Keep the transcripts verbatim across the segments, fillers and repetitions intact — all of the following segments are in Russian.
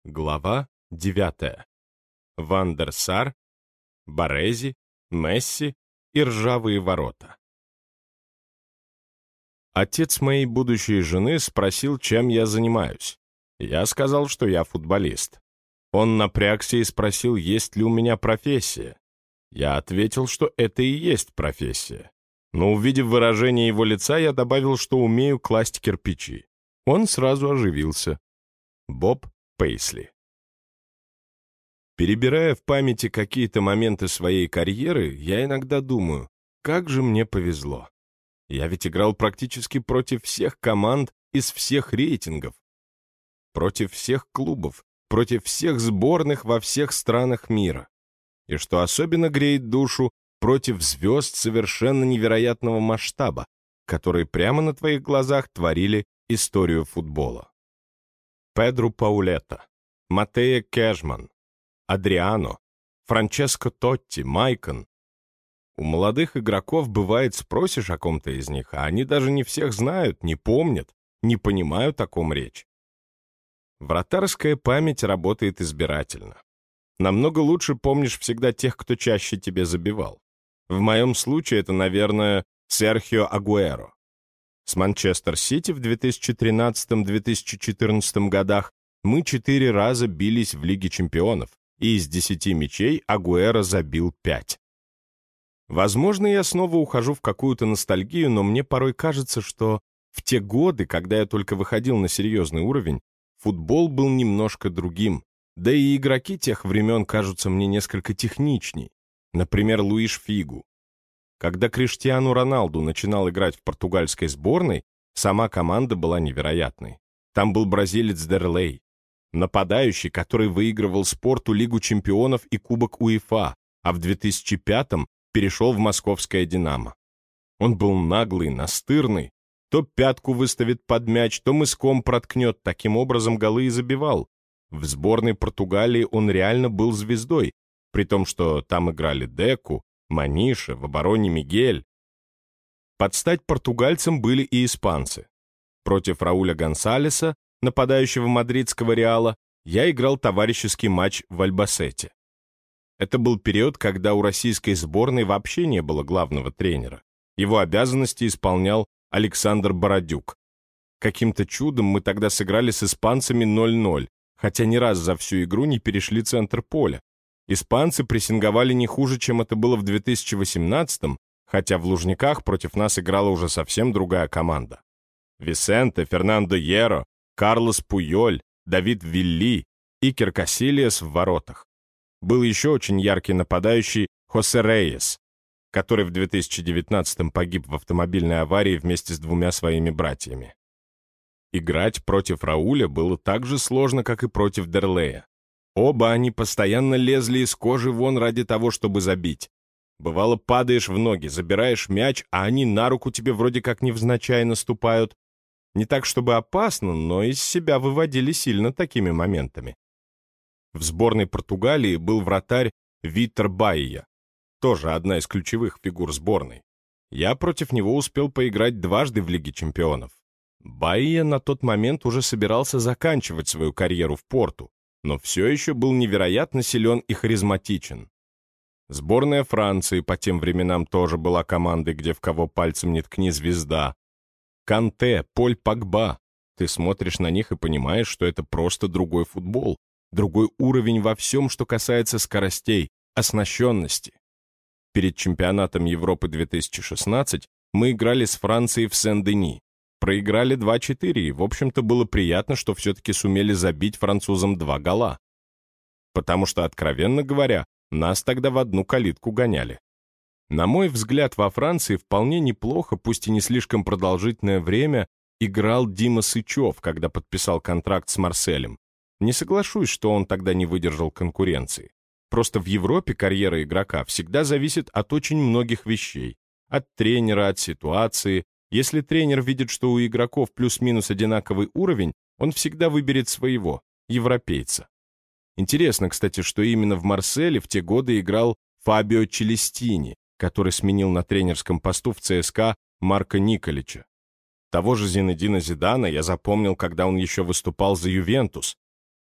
Глава девятая. Ван дер Сар, Барези, Месси и ржавые ворота. Отец моей будущей жены спросил, чем я занимаюсь. Я сказал, что я футболист. Он напрягся и спросил, есть ли у меня профессия. Я ответил, что это и есть профессия. Но, увидев выражение его лица, я добавил, что умею класть кирпичи. Он сразу оживился. Боб Пейсли. Перебирая в памяти какие-то моменты своей карьеры, я иногда думаю, как же мне повезло. Я ведь играл практически против всех команд из всех рейтингов, против всех клубов, против всех сборных во всех странах мира. И что особенно греет душу, против звезд совершенно невероятного масштаба, которые прямо на твоих глазах творили историю футбола. Педро Паулета, Матео Кэшман, Адриано, Франческо Тотти, Майкон. У молодых игроков бывает, спросишь о ком-то из них, а они даже не всех знают, не помнят, не понимают, о ком речь. Вратарская память работает избирательно. Намного лучше помнишь всегда тех, кто чаще тебе забивал. В моем случае это, наверное, Серхио Агуэро. С Манчестер Сити в две тысячи тринадцатом — две тысячи четырнадцатом годах мы четыре раза бились в Лиге чемпионов, и из десяти мячей Агуэро забил пять. Возможно, я снова ухожу в какую-то ностальгию, но мне порой кажется, что в те годы, когда я только выходил на серьезный уровень, футбол был немножко другим, да и игроки тех времен кажутся мне несколько техничней. Например, Луиш Фигу. Когда Криштиану Роналду начинал играть в португальской сборной, сама команда была невероятной. Там был бразилец Дерлей, нападающий, который выигрывал спорту Лигу чемпионов и Кубок УЕФА, а в две тысячи пятом перешел в московское «Динамо». Он был наглый, настырный, то пятку выставит под мяч, то мыском проткнет, таким образом голы и забивал. В сборной Португалии он реально был звездой, при том, что там играли Деку, Маниша, в обороне Мигель. Под стать португальцам были и испанцы. Против Рауля Гонсалеса, нападающего мадридского Реала, я играл товарищеский матч в Альбасете. Это был период, когда у российской сборной вообще не было главного тренера. Его обязанности исполнял Александр Бородюк. Каким-то чудом мы тогда сыграли с испанцами ноль-ноль, хотя ни раз за всю игру не перешли центр поля. Испанцы прессинговали не хуже, чем это было в две тысячи восемнадцатом, хотя в Лужниках против нас играла уже совсем другая команда. Висенте, Фернандо Йеро, Карлос Пуйоль, Давид Вилли, Икер Касильяс в воротах. Был еще очень яркий нападающий Хосе Рейес, который в две тысячи девятнадцатом погиб в автомобильной аварии вместе с двумя своими братьями. Играть против Рауля было так же сложно, как и против Дерлея. Оба они постоянно лезли из кожи вон ради того, чтобы забить. Бывало, падаешь в ноги, забираешь мяч, а они на руку тебе вроде как невзначай наступают. Не так, чтобы опасно, но из себя выводили сильно такими моментами. В сборной Португалии был вратарь Витер Баия, тоже одна из ключевых фигур сборной. Я против него успел поиграть дважды в Лиге чемпионов. Баия на тот момент уже собирался заканчивать свою карьеру в Порту, но все еще был невероятно силен и харизматичен. Сборная Франции по тем временам тоже была командой, где в кого пальцем не ткни звезда. Канте, Поль Погба. Ты смотришь на них и понимаешь, что это просто другой футбол, другой уровень во всем, что касается скоростей, оснащенности. Перед чемпионатом Европы две тысячи шестнадцать мы играли с Францией в Сен-Дени. Проиграли два-четыре, и, в общем-то, было приятно, что все-таки сумели забить французам два гола. Потому что, откровенно говоря, нас тогда в одну калитку гоняли. На мой взгляд, во Франции вполне неплохо, пусть и не слишком продолжительное время, играл Дима Сычев, когда подписал контракт с Марселем. Не соглашусь, что он тогда не выдержал конкуренции. Просто в Европе карьера игрока всегда зависит от очень многих вещей. От тренера, от ситуации. Если тренер видит, что у игроков плюс-минус одинаковый уровень, он всегда выберет своего, европейца. Интересно, кстати, что именно в Марселе в те годы играл Фабио Челестини, который сменил на тренерском посту в ЦСКА Марко Николича. Того же Зинедина Зидана я запомнил, когда он еще выступал за Ювентус.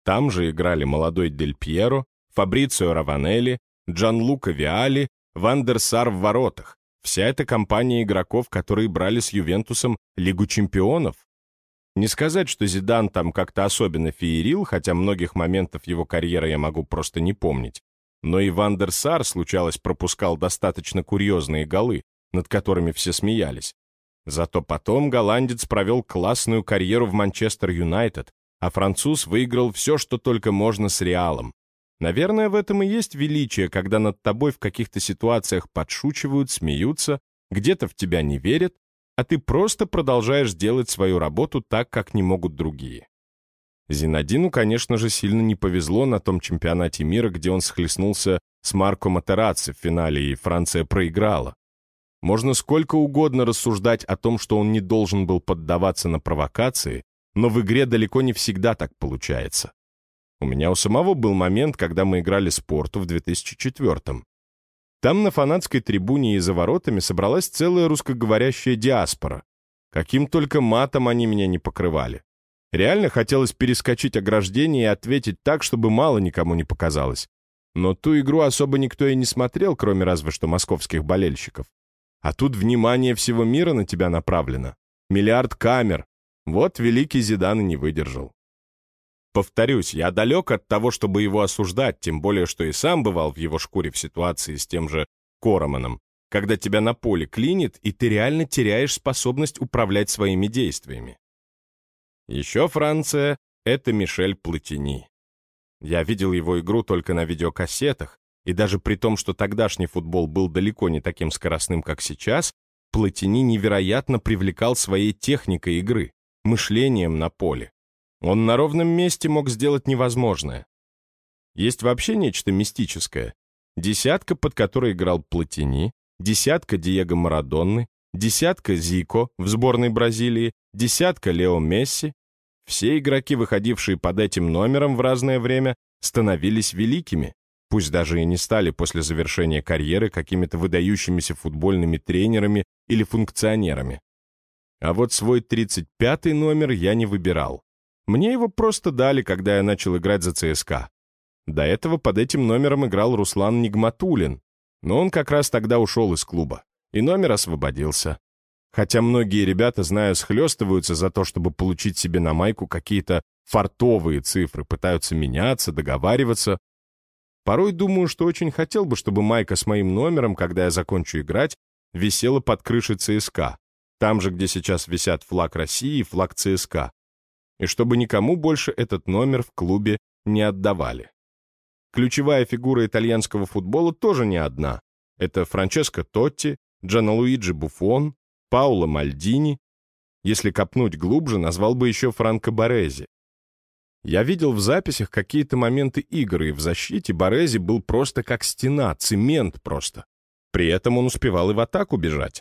Там же играли молодой Дель Пьеро, Фабрицио Раванелли, Джанлука Виалли, Ван дер Сар в воротах. Вся эта компания игроков, которые брали с Ювентусом Лигу чемпионов. Не сказать, что Зидан там как-то особенно феерил, хотя многих моментов его карьеры я могу просто не помнить. Но и Ван дер Сар, случалось, пропускал достаточно курьезные голы, над которыми все смеялись. Зато потом голландец провел классную карьеру в Манчестер Юнайтед, а француз выиграл все, что только можно с Реалом. Наверное, в этом и есть величие, когда над тобой в каких-то ситуациях подшучивают, смеются, где-то в тебя не верят, а ты просто продолжаешь делать свою работу так, как не могут другие. Зинадину, конечно же, сильно не повезло на том чемпионате мира, где он схлестнулся с Марко Матерацци в финале, и Франция проиграла. Можно сколько угодно рассуждать о том, что он не должен был поддаваться на провокации, но в игре далеко не всегда так получается. У меня у самого был момент, когда мы играли «Спорту» в две тысячи четвёртом. Там на фанатской трибуне и за воротами собралась целая русскоговорящая диаспора. Каким только матом они меня не покрывали. Реально хотелось перескочить ограждение и ответить так, чтобы мало никому не показалось. Но ту игру особо никто и не смотрел, кроме разве что московских болельщиков. А тут внимание всего мира на тебя направлено. Миллиард камер. Вот великий Зидан и не выдержал. Повторюсь, я далек от того, чтобы его осуждать, тем более, что и сам бывал в его шкуре в ситуации с тем же Короманом, когда тебя на поле клинит, и ты реально теряешь способность управлять своими действиями. Еще Франция — это Мишель Платини. Я видел его игру только на видеокассетах, и даже при том, что тогдашний футбол был далеко не таким скоростным, как сейчас, Платини невероятно привлекал своей техникой игры, мышлением на поле. Он на ровном месте мог сделать невозможное. Есть вообще нечто мистическое. Десятка, под которой играл Платини, десятка Диего Марадонны, десятка Зико в сборной Бразилии, десятка Лео Месси. Все игроки, выходившие под этим номером в разное время, становились великими, пусть даже и не стали после завершения карьеры какими-то выдающимися футбольными тренерами или функционерами. А вот свой тридцать пятый номер я не выбирал. Мне его просто дали, когда я начал играть за ЦСКА. До этого под этим номером играл Руслан Нигматуллин, но он как раз тогда ушел из клуба, и номер освободился. Хотя многие ребята, знаю, схлестываются за то, чтобы получить себе на майку какие-то фартовые цифры, пытаются меняться, договариваться. Порой думаю, что очень хотел бы, чтобы майка с моим номером, когда я закончу играть, висела под крышей ЦСКА, там же, где сейчас висят флаг России и флаг ЦСКА. И чтобы никому больше этот номер в клубе не отдавали. Ключевая фигура итальянского футбола тоже не одна. Это Франческо Тотти, Джанлуиджи Буффон, Паоло Мальдини. Если копнуть глубже, назвал бы еще Франко Барези. Я видел в записях какие-то моменты игры, и в защите Барези был просто как стена, цемент просто. При этом он успевал и в атаку бежать.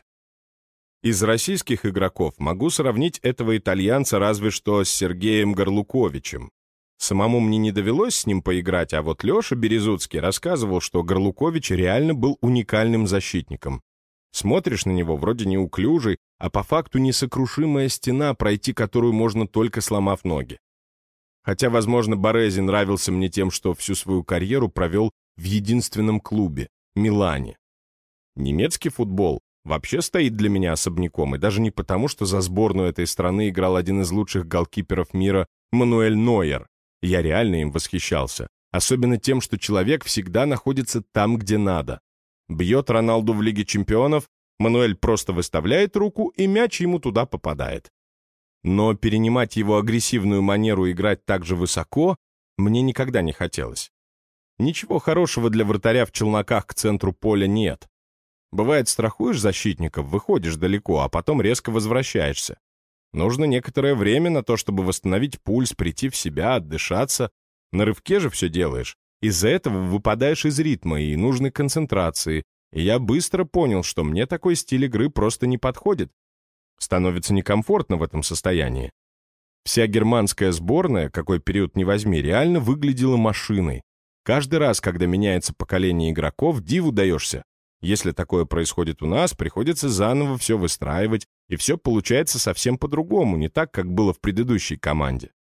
Из российских игроков могу сравнить этого итальянца разве что с Сергеем Горлуковичем. Самому мне не довелось с ним поиграть, а вот Леша Березуцкий рассказывал, что Горлукович реально был уникальным защитником. Смотришь на него вроде неуклюжий, а по факту несокрушимая стена, пройти которую можно только сломав ноги. Хотя, возможно, Барези нравился мне тем, что всю свою карьеру провел в единственном клубе — Милане. Немецкий футбол вообще стоит для меня особняком, и даже не потому, что за сборную этой страны играл один из лучших голкиперов мира Мануэль Нойер. Я реально им восхищался, особенно тем, что человек всегда находится там, где надо. Бьет Роналду в Лиге чемпионов, Мануэль просто выставляет руку, и мяч ему туда попадает. Но перенимать его агрессивную манеру играть так же высоко мне никогда не хотелось. Ничего хорошего для вратаря в челноках к центру поля нет. Бывает, страхуешь защитников, выходишь далеко, а потом резко возвращаешься. Нужно некоторое время на то, чтобы восстановить пульс, прийти в себя, отдышаться. На рывке же все делаешь. Из-за этого выпадаешь из ритма и нужной концентрации. И я быстро понял, что мне такой стиль игры просто не подходит. Становится некомфортно в этом состоянии. Вся германская сборная, какой период ни возьми, реально выглядела машиной. Каждый раз, когда меняется поколение игроков, диву даешься. Если такое происходит у нас, приходится заново все выстраивать, и все получается совсем по-другому, не так, как было в предыдущей команде.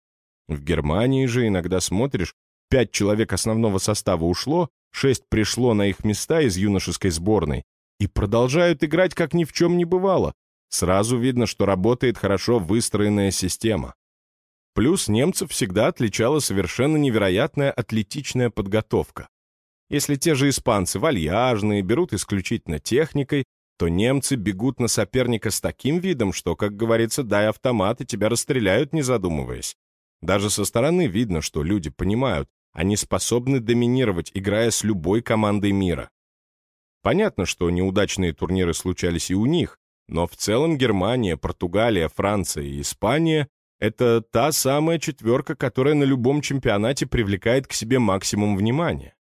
В Германии же иногда смотришь, пять человек основного состава ушло, шесть пришло на их места из юношеской сборной и продолжают играть, как ни в чем не бывало. Сразу видно, что работает хорошо выстроенная система. Плюс немцев всегда отличала совершенно невероятная атлетичная подготовка. Если те же испанцы вальяжные, берут исключительно техникой, то немцы бегут на соперника с таким видом, что, как говорится, дай автомат, и тебя расстреляют, не задумываясь. Даже со стороны видно, что люди понимают, они способны доминировать, играя с любой командой мира. Понятно, что неудачные турниры случались и у них, но в целом Германия, Португалия, Франция и Испания — это та самая четверка, которая на любом чемпионате привлекает к себе максимум внимания.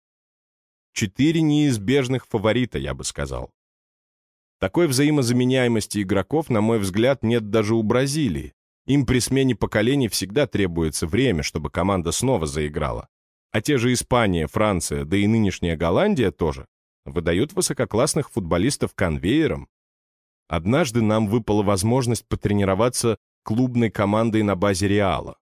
Четыре неизбежных фаворита, я бы сказал. Такой взаимозаменяемости игроков, на мой взгляд, нет даже у Бразилии. Им при смене поколений всегда требуется время, чтобы команда снова заиграла. А те же Испания, Франция, да и нынешняя Голландия тоже выдают высококлассных футболистов конвейером. Однажды нам выпала возможность потренироваться клубной командой на базе Реала.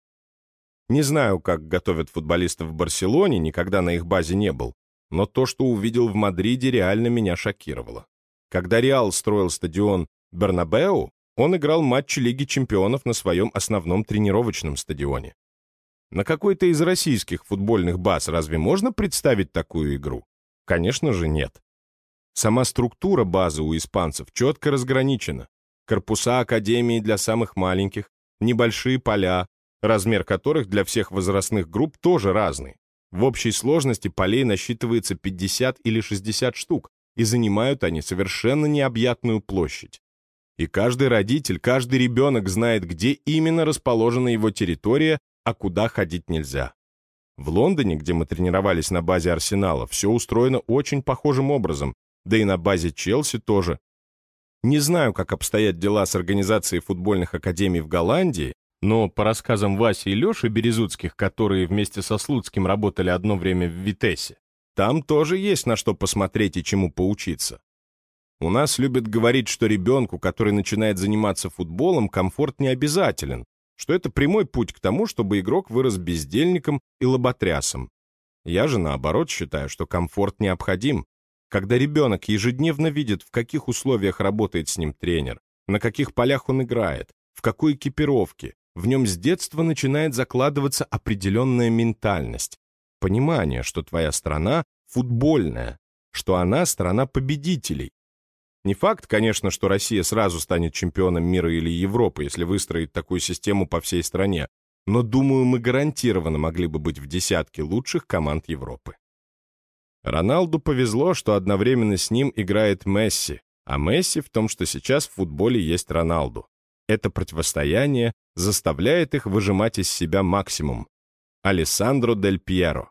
Не знаю, как готовят футболистов в Барселоне, никогда на их базе не был, но то, что увидел в Мадриде, реально меня шокировало. Когда Реал строил стадион Бернабеу, он играл матчи Лиги чемпионов на своем основном тренировочном стадионе. На какой-то из российских футбольных баз разве можно представить такую игру? Конечно же, нет. Сама структура базы у испанцев четко разграничена. Корпуса академии для самых маленьких, небольшие поля, размер которых для всех возрастных групп тоже разный. В общей сложности полей насчитывается пятьдесят или шестьдесят штук, и занимают они совершенно необъятную площадь. И каждый родитель, каждый ребенок знает, где именно расположена его территория, а куда ходить нельзя. В Лондоне, где мы тренировались на базе Арсенала, все устроено очень похожим образом, да и на базе Челси тоже. Не знаю, как обстоят дела с организацией футбольных академий в Голландии, но по рассказам Васи и Леши Березутских, которые вместе со Слуцким работали одно время в Витессе, там тоже есть на что посмотреть и чему поучиться. У нас любят говорить, что ребенку, который начинает заниматься футболом, комфорт не обязателен, что это прямой путь к тому, чтобы игрок вырос бездельником и лоботрясом. Я же, наоборот, считаю, что комфорт необходим. Когда ребенок ежедневно видит, в каких условиях работает с ним тренер, на каких полях он играет, в какой экипировке, в нем с детства начинает закладываться определенная ментальность, понимание, что твоя страна футбольная, что она страна победителей. Не факт, конечно, что Россия сразу станет чемпионом мира или Европы, если выстроить такую систему по всей стране, но, думаю, мы гарантированно могли бы быть в десятке лучших команд Европы. Роналду повезло, что одновременно с ним играет Месси, а Месси в том, что сейчас в футболе есть Роналду. Это противостояние заставляет их выжимать из себя максимум. Алессандро Дель Пьеро.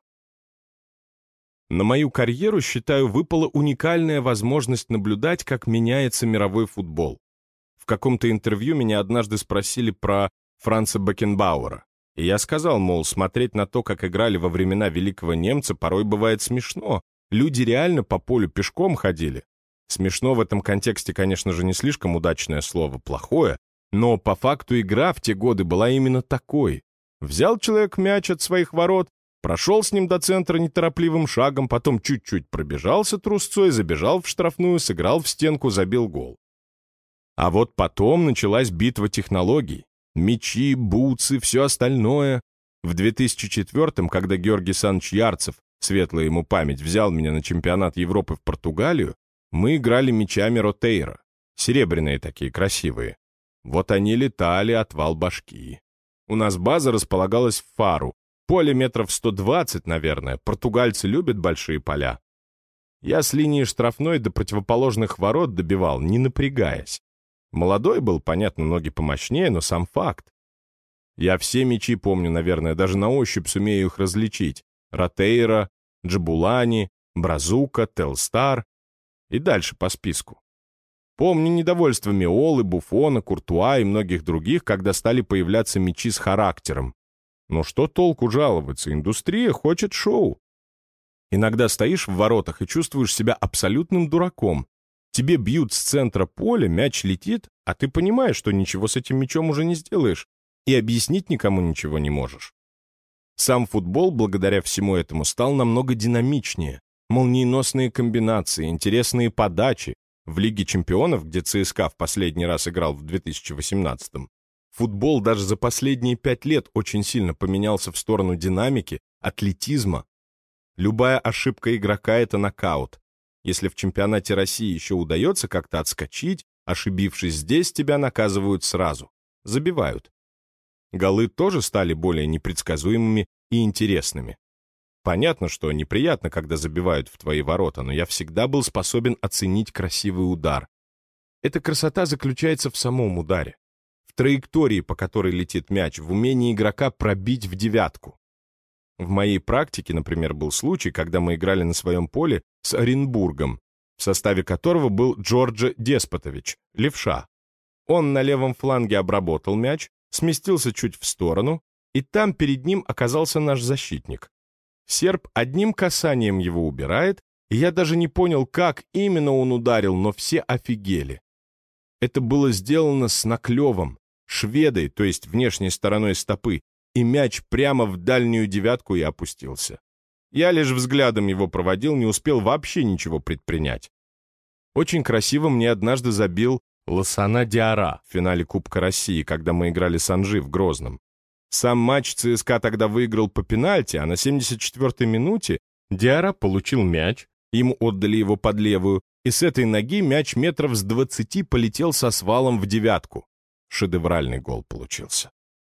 На мою карьеру, считаю, выпала уникальная возможность наблюдать, как меняется мировой футбол. В каком-то интервью меня однажды спросили про Франца Бекенбауэра. И я сказал, мол, смотреть на то, как играли во времена великого немца, порой бывает смешно. Люди реально по полю пешком ходили. Смешно в этом контексте, конечно же, не слишком удачное слово, плохое, но по факту игра в те годы была именно такой. Взял человек мяч от своих ворот, прошел с ним до центра неторопливым шагом, потом чуть-чуть пробежался трусцой, забежал в штрафную, сыграл в стенку, забил гол. А вот потом началась битва технологий. Мячи, бутсы, все остальное. В две тысячи четвёртом, когда Георгий Саныч Ярцев, светлая ему память, взял меня на чемпионат Европы в Португалию, мы играли мячами Ротейра. Серебряные такие, красивые. Вот они летали, отвал башки. У нас база располагалась в Фару. Поле метров сто двадцать, наверное. Португальцы любят большие поля. Я с линии штрафной до противоположных ворот добивал, не напрягаясь. Молодой был, понятно, ноги помощнее, но сам факт. Я все мячи помню, наверное, даже на ощупь сумею их различить. Ротейра, Джабулани, Бразука, Телстар и дальше по списку. Помню недовольство Меолы, Буфона, Куртуа и многих других, когда стали появляться мячи с характером. Но что толку жаловаться? Индустрия хочет шоу. Иногда стоишь в воротах и чувствуешь себя абсолютным дураком. Тебе бьют с центра поля, мяч летит, а ты понимаешь, что ничего с этим мячом уже не сделаешь, и объяснить никому ничего не можешь. Сам футбол, благодаря всему этому, стал намного динамичнее. Молниеносные комбинации, интересные подачи. В Лиге чемпионов, где ЦСКА в последний раз играл в две тысячи восемнадцатом, футбол даже за последние пять лет очень сильно поменялся в сторону динамики, атлетизма. Любая ошибка игрока — это нокаут. Если в чемпионате России еще удается как-то отскочить, ошибившись здесь, тебя наказывают сразу. Забивают. Голы тоже стали более непредсказуемыми и интересными. Понятно, что неприятно, когда забивают в твои ворота, но я всегда был способен оценить красивый удар. Эта красота заключается в самом ударе, в траектории, по которой летит мяч, в умении игрока пробить в девятку. В моей практике, например, был случай, когда мы играли на своем поле с Оренбургом, в составе которого был Джорджо Деспотович, левша. Он на левом фланге обработал мяч, сместился чуть в сторону, и там перед ним оказался наш защитник. Серб одним касанием его убирает, и я даже не понял, как именно он ударил, но все офигели. Это было сделано с наклевом, шведой, то есть внешней стороной стопы, и мяч прямо в дальнюю девятку и опустился. Я лишь взглядом его проводил, не успел вообще ничего предпринять. Очень красиво мне однажды забил Лосана Диара в финале Кубка России, когда мы играли с Анжи в Грозном. Сам матч ЦСКА тогда выиграл по пенальти, а на семьдесят четвёртой минуте Диара получил мяч, ему отдали его под левую, и с этой ноги мяч метров с двадцати полетел со свалом в девятку. Шедевральный гол получился.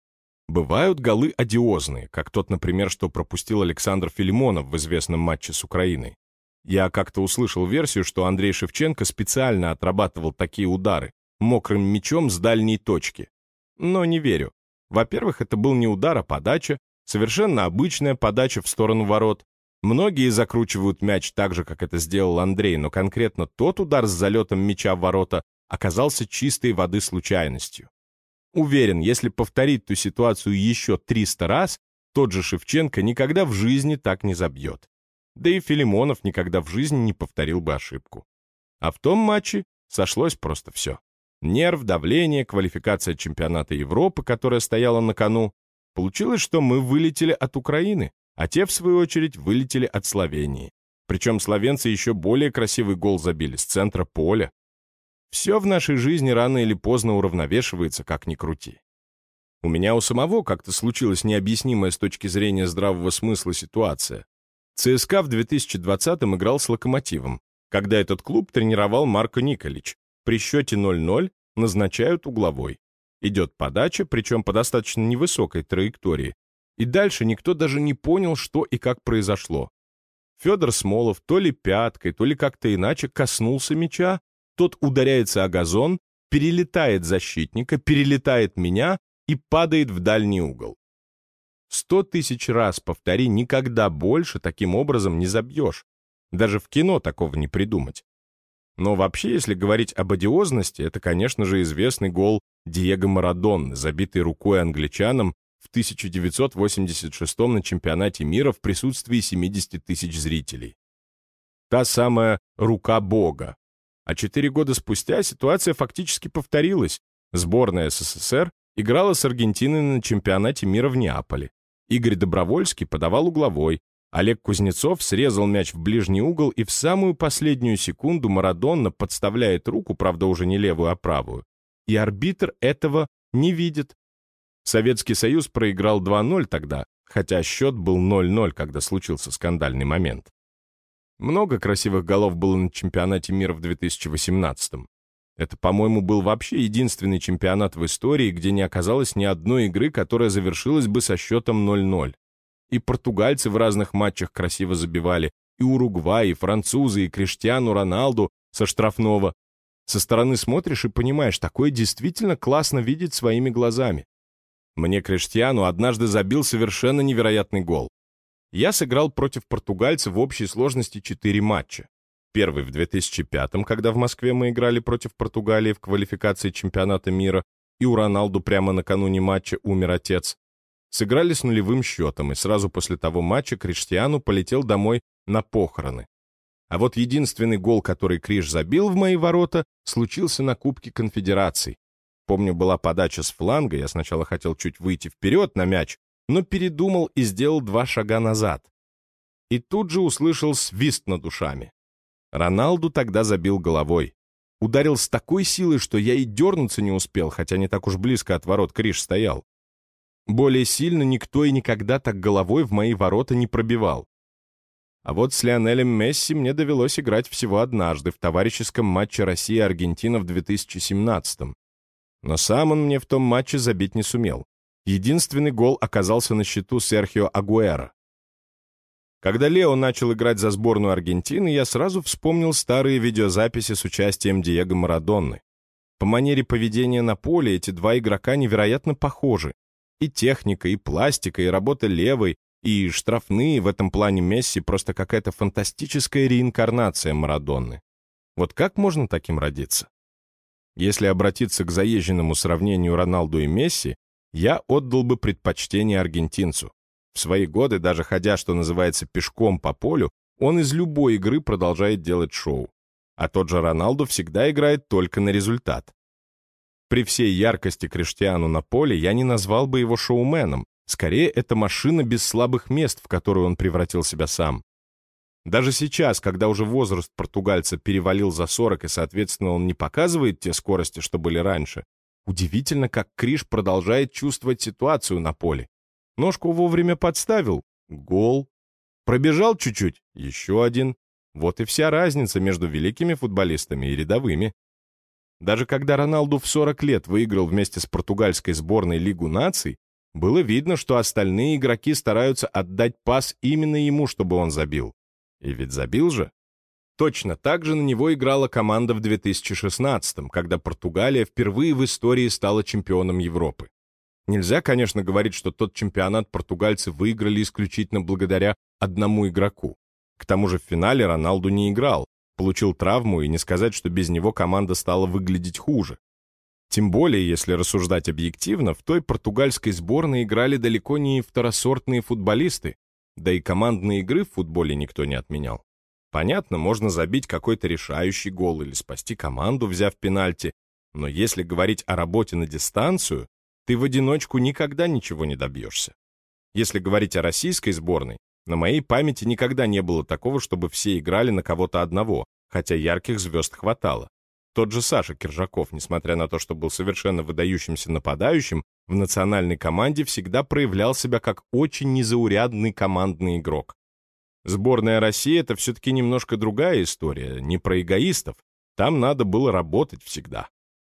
Бывают голы одиозные, как тот, например, что пропустил Александр Филимонов в известном матче с Украиной. Я как-то услышал версию, что Андрей Шевченко специально отрабатывал такие удары мокрым мячом с дальней точки. Но не верю. Во-первых, это был не удар, а подача, совершенно обычная подача в сторону ворот. Многие закручивают мяч так же, как это сделал Андрей, но конкретно тот удар с залетом мяча в ворота оказался чистой воды случайностью. Уверен, если повторить ту ситуацию еще триста раз, тот же Шевченко никогда в жизни так не забьет. Да и Филимонов никогда в жизни не повторил бы ошибку. А в том матче сошлось просто все. Нерв, давление, квалификация чемпионата Европы, которая стояла на кону. Получилось, что мы вылетели от Украины, а те, в свою очередь, вылетели от Словении. Причем словенцы еще более красивый гол забили с центра поля. Все в нашей жизни рано или поздно уравновешивается, как ни крути. У меня у самого как-то случилась необъяснимая с точки зрения здравого смысла ситуация. ЦСКА в две тысячи двадцатом играл с «Локомотивом», когда этот клуб тренировал Марко Николич. При счете ноль ноль назначают угловой. Идет подача, причем по достаточно невысокой траектории. И дальше никто даже не понял, что и как произошло. Федор Смолов то ли пяткой, то ли как-то иначе коснулся мяча, тот ударяется о газон, перелетает защитника, перелетает меня и падает в дальний угол. Сто тысяч раз повтори, никогда больше таким образом не забьешь. Даже в кино такого не придумать. Но вообще, если говорить об одиозности, это, конечно же, известный гол Диего Марадонны, забитый рукой англичанам в тысяча девятьсот восемьдесят шестом на чемпионате мира в присутствии семидесяти тысяч зрителей. Та самая «рука Бога». А четыре года спустя ситуация фактически повторилась. Сборная СССР играла с Аргентиной на чемпионате мира в Неаполе. Игорь Добровольский подавал угловой, Олег Кузнецов срезал мяч в ближний угол, и в самую последнюю секунду Марадонна подставляет руку, правда уже не левую, а правую, и арбитр этого не видит. Советский Союз проиграл два ноль тогда, хотя счет был ноль ноль, когда случился скандальный момент. Много красивых голов было на чемпионате мира в две тысячи восемнадцатом. Это, по-моему, был вообще единственный чемпионат в истории, где не оказалось ни одной игры, которая завершилась бы со счетом ноль ноль. И португальцы в разных матчах красиво забивали, и Уругвай, и французы, и Криштиану Роналду со штрафного. Со стороны смотришь и понимаешь, такое действительно классно видеть своими глазами. Мне Криштиану однажды забил совершенно невероятный гол. Я сыграл против португальцев в общей сложности четыре матча. Первый в две тысячи пятом, когда в Москве мы играли против Португалии в квалификации чемпионата мира, и у Роналду прямо накануне матча умер отец. Сыграли с нулевым счетом, и сразу после того матча Криштиану полетел домой на похороны. А вот единственный гол, который Криш забил в мои ворота, случился на Кубке Конфедераций. Помню, была подача с фланга, я сначала хотел чуть выйти вперед на мяч, но передумал и сделал два шага назад. И тут же услышал свист над ушами. Роналду тогда забил головой. Ударил с такой силой, что я и дернуться не успел, хотя не так уж близко от ворот Криш стоял. Более сильно никто и никогда так головой в мои ворота не пробивал. А вот с Лионелем Месси мне довелось играть всего однажды в товарищеском матче Россия-Аргентина в две тысячи семнадцатом. Но сам он мне в том матче забить не сумел. Единственный гол оказался на счету Серхио Агуэро. Когда Лео начал играть за сборную Аргентины, я сразу вспомнил старые видеозаписи с участием Диего Марадонны. По манере поведения на поле эти два игрока невероятно похожи. И техника, и пластика, и работа левой, и штрафные в этом плане Месси просто какая-то фантастическая реинкарнация Марадонны. Вот как можно таким родиться? Если обратиться к заезженному сравнению Роналду и Месси, я отдал бы предпочтение аргентинцу. В свои годы, даже ходя, что называется, пешком по полю, он из любой игры продолжает делать шоу. А тот же Роналду всегда играет только на результат. При всей яркости Криштиану на поле я не назвал бы его шоуменом. Скорее, это машина без слабых мест, в которую он превратил себя сам. Даже сейчас, когда уже возраст португальца перевалил за сорок, и, соответственно, он не показывает те скорости, что были раньше, удивительно, как Криш продолжает чувствовать ситуацию на поле. Ножку вовремя подставил — гол. Пробежал чуть-чуть — еще один. Вот и вся разница между великими футболистами и рядовыми. Даже когда Роналду в сорок лет выиграл вместе с португальской сборной Лигу наций, было видно, что остальные игроки стараются отдать пас именно ему, чтобы он забил. И ведь забил же. Точно так же на него играла команда в две тысячи шестнадцатом, когда Португалия впервые в истории стала чемпионом Европы. Нельзя, конечно, говорить, что тот чемпионат португальцы выиграли исключительно благодаря одному игроку. К тому же в финале Роналду не играл, получил травму, и не сказать, что без него команда стала выглядеть хуже. Тем более, если рассуждать объективно, в той португальской сборной играли далеко не второсортные футболисты, да и командной игры в футболе никто не отменял. Понятно, можно забить какой-то решающий гол или спасти команду, взяв пенальти, но если говорить о работе на дистанцию, ты в одиночку никогда ничего не добьешься. Если говорить о российской сборной, на моей памяти никогда не было такого, чтобы все играли на кого-то одного, хотя ярких звезд хватало. Тот же Саша Киржаков, несмотря на то, что был совершенно выдающимся нападающим, в национальной команде всегда проявлял себя как очень незаурядный командный игрок. Сборная России — это все-таки немножко другая история, не про эгоистов. Там надо было работать всегда.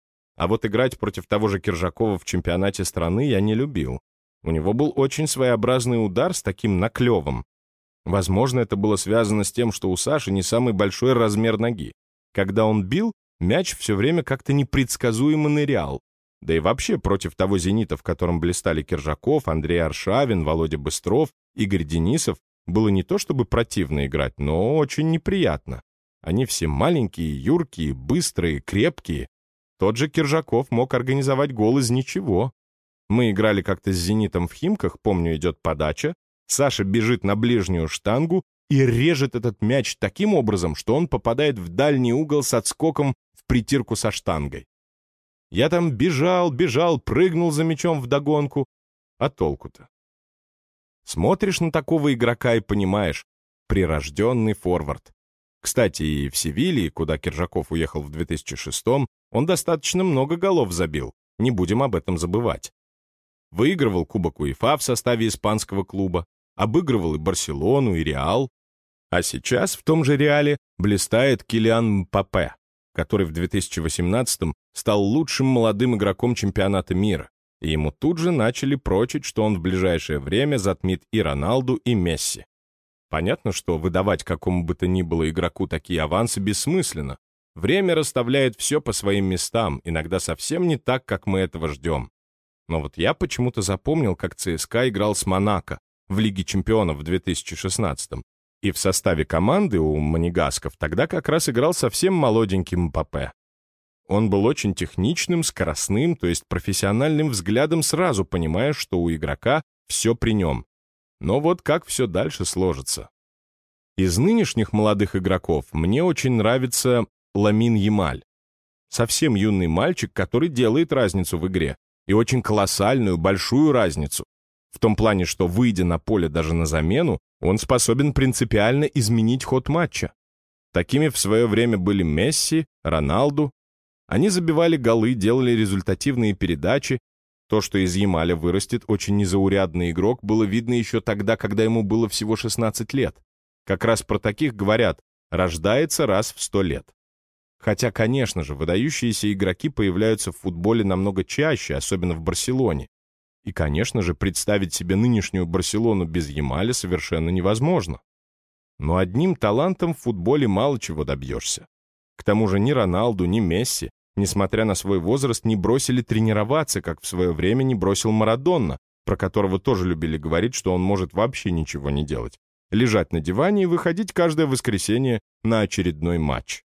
А вот играть против того же Киржакова в чемпионате страны я не любил. У него был очень своеобразный удар с таким наклевом. Возможно, это было связано с тем, что у Саши не самый большой размер ноги. Когда он бил, мяч все время как-то непредсказуемо нырял. Да и вообще против того «Зенита», в котором блистали Киржаков, Андрей Аршавин, Володя Быстров, Игорь Денисов, было не то чтобы противно играть, но очень неприятно. Они все маленькие, юркие, быстрые, крепкие. Тот же Киржаков мог организовать гол из ничего. Мы играли как-то с «Зенитом» в Химках, помню, идет подача, Саша бежит на ближнюю штангу и режет этот мяч таким образом, что он попадает в дальний угол с отскоком в притирку со штангой. Я там бежал, бежал, прыгнул за мячом вдогонку. А толку-то? Смотришь на такого игрока и понимаешь, прирожденный форвард. Кстати, и в Севилье, куда Киржаков уехал в две тысячи шестом, он достаточно много голов забил, не будем об этом забывать. Выигрывал Кубок УЕФА в составе испанского клуба, обыгрывал и Барселону, и Реал. А сейчас в том же Реале блистает Килиан Мбаппе, который в две тысячи восемнадцатом стал лучшим молодым игроком чемпионата мира, и ему тут же начали прочить, что он в ближайшее время затмит и Роналду, и Месси. Понятно, что выдавать какому бы то ни было игроку такие авансы бессмысленно. Время расставляет все по своим местам, иногда совсем не так, как мы этого ждем. Но вот я почему-то запомнил, как ЦСКА играл с Монако в Лиге чемпионов в две тысячи шестнадцатом, и в составе команды у монегасков тогда как раз играл совсем молоденький Мбаппе. Он был очень техничным, скоростным, то есть профессиональным взглядом сразу понимаешь, что у игрока все при нем. Но вот как все дальше сложится. Из нынешних молодых игроков мне очень нравится Ламин Ямаль. Совсем юный мальчик, который делает разницу в игре. И очень колоссальную, большую разницу. В том плане, что, выйдя на поле даже на замену, он способен принципиально изменить ход матча. Такими в свое время были Месси, Роналду. Они забивали голы, делали результативные передачи. То, что из Ямаля вырастет очень незаурядный игрок, было видно еще тогда, когда ему было всего шестнадцать лет. Как раз про таких говорят: рождается раз в сто лет. Хотя, конечно же, выдающиеся игроки появляются в футболе намного чаще, особенно в Барселоне. И, конечно же, представить себе нынешнюю Барселону без Ямаля совершенно невозможно. Но одним талантом в футболе мало чего добьешься. К тому же ни Роналду, ни Месси, несмотря на свой возраст, не бросили тренироваться, как в свое время не бросил Марадонна, про которого тоже любили говорить, что он может вообще ничего не делать. Лежать на диване и выходить каждое воскресенье на очередной матч.